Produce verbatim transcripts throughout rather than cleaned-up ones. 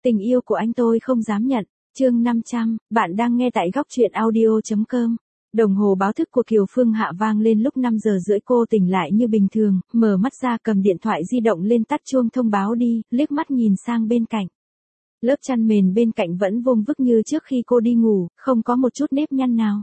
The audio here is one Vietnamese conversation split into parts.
Tình yêu của anh tôi không dám nhận. Chương năm trăm, bạn đang nghe tại góc truyện audio.com. Đồng hồ báo thức của Kiều Phương Hạ vang lên lúc năm giờ rưỡi, cô tỉnh lại như bình thường, mở mắt ra cầm điện thoại di động lên tắt chuông thông báo đi, liếc mắt nhìn sang bên cạnh. Lớp chăn mền bên cạnh vẫn vuông vức như trước khi cô đi ngủ, không có một chút nếp nhăn nào.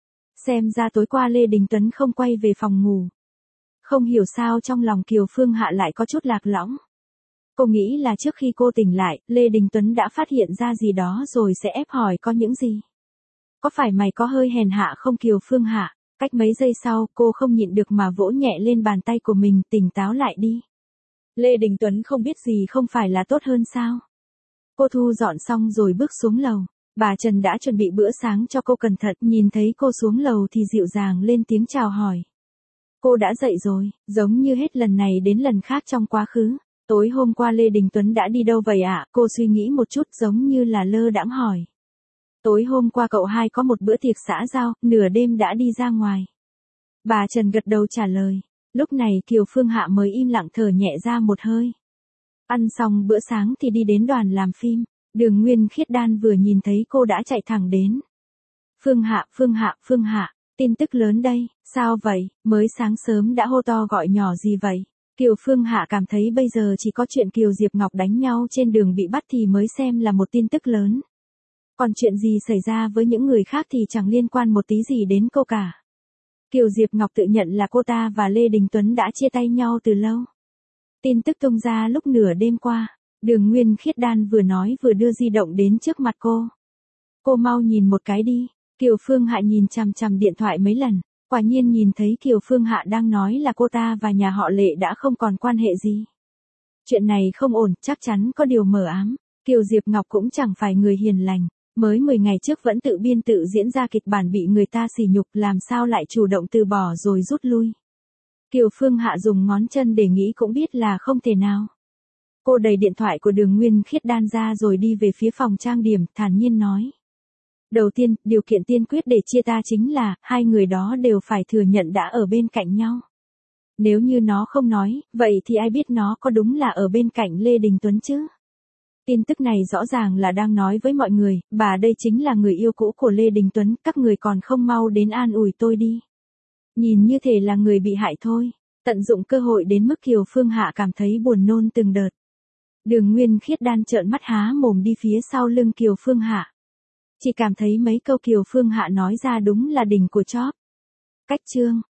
Xem ra tối qua Lê Đình Tuấn không quay về phòng ngủ. Không hiểu sao trong lòng Kiều Phương Hạ lại có chút lạc lõng. Cô nghĩ là trước khi cô tỉnh lại, Lê Đình Tuấn đã phát hiện ra gì đó rồi sẽ ép hỏi có những gì. Có phải mày có hơi hèn hạ không Kiều Phương Hạ? Cách mấy giây sau, cô không nhịn được mà vỗ nhẹ lên bàn tay của mình, tỉnh táo lại đi. Lê Đình Tuấn không biết gì không phải là tốt hơn sao? Cô thu dọn xong rồi bước xuống lầu. Bà Trần đã chuẩn bị bữa sáng cho cô cẩn thận, nhìn thấy cô xuống lầu thì dịu dàng lên tiếng chào hỏi. Cô đã dậy rồi, giống như hết lần này đến lần khác trong quá khứ. Tối hôm qua Lê Đình Tuấn đã đi đâu vậy ạ? Cô suy nghĩ một chút giống như là lơ đãng hỏi. Tối hôm qua cậu hai có một bữa tiệc xã giao, nửa đêm đã đi ra ngoài. Bà Trần gật đầu trả lời. Lúc này Kiều Phương Hạ mới im lặng thở nhẹ ra một hơi. Ăn xong bữa sáng thì đi đến đoàn làm phim. Đường Nguyên Khiết Đan vừa nhìn thấy cô đã chạy thẳng đến. Phương Hạ, Phương Hạ, Phương Hạ, tin tức lớn đây, sao vậy, mới sáng sớm đã hô to gọi nhỏ gì vậy? Kiều Phương Hạ cảm thấy bây giờ chỉ có chuyện Kiều Diệp Ngọc đánh nhau trên đường bị bắt thì mới xem là một tin tức lớn. Còn chuyện gì xảy ra với những người khác thì chẳng liên quan một tí gì đến cô cả. Kiều Diệp Ngọc tự nhận là cô ta và Lê Đình Tuấn đã chia tay nhau từ lâu. Tin tức tung ra lúc nửa đêm qua. Đường Nguyên Khiết Đan vừa nói vừa đưa di động đến trước mặt cô. Cô mau nhìn một cái đi. Kiều Phương Hạ nhìn chằm chằm điện thoại mấy lần. Quả nhiên nhìn thấy Kiều Phương Hạ đang nói là cô ta và nhà họ Lệ đã không còn quan hệ gì. Chuyện này không ổn, chắc chắn có điều mờ ám. Kiều Diệp Ngọc cũng chẳng phải người hiền lành. Mới mười ngày trước vẫn tự biên tự diễn ra kịch bản bị người ta sỉ nhục, làm sao lại chủ động từ bỏ rồi rút lui. Kiều Phương Hạ dùng ngón chân để nghĩ cũng biết là không thể nào. Cô đẩy điện thoại của Đường Nguyên Khiết Đan ra rồi đi về phía phòng trang điểm, thản nhiên nói. Đầu tiên, điều kiện tiên quyết để chia ta chính là, hai người đó đều phải thừa nhận đã ở bên cạnh nhau. Nếu như nó không nói, vậy thì ai biết nó có đúng là ở bên cạnh Lê Đình Tuấn chứ? Tin tức này rõ ràng là đang nói với mọi người, bà đây chính là người yêu cũ của Lê Đình Tuấn, các người còn không mau đến an ủi tôi đi. Nhìn như thể là người bị hại thôi, tận dụng cơ hội đến mức Kiều Phương Hạ cảm thấy buồn nôn từng đợt. Đường Nguyên Khiết Đan trợn mắt há mồm đi phía sau lưng Kiều Phương Hạ. Chỉ cảm thấy mấy câu Kiều Phương Hạ nói ra đúng là đỉnh của chóp. Cách chương.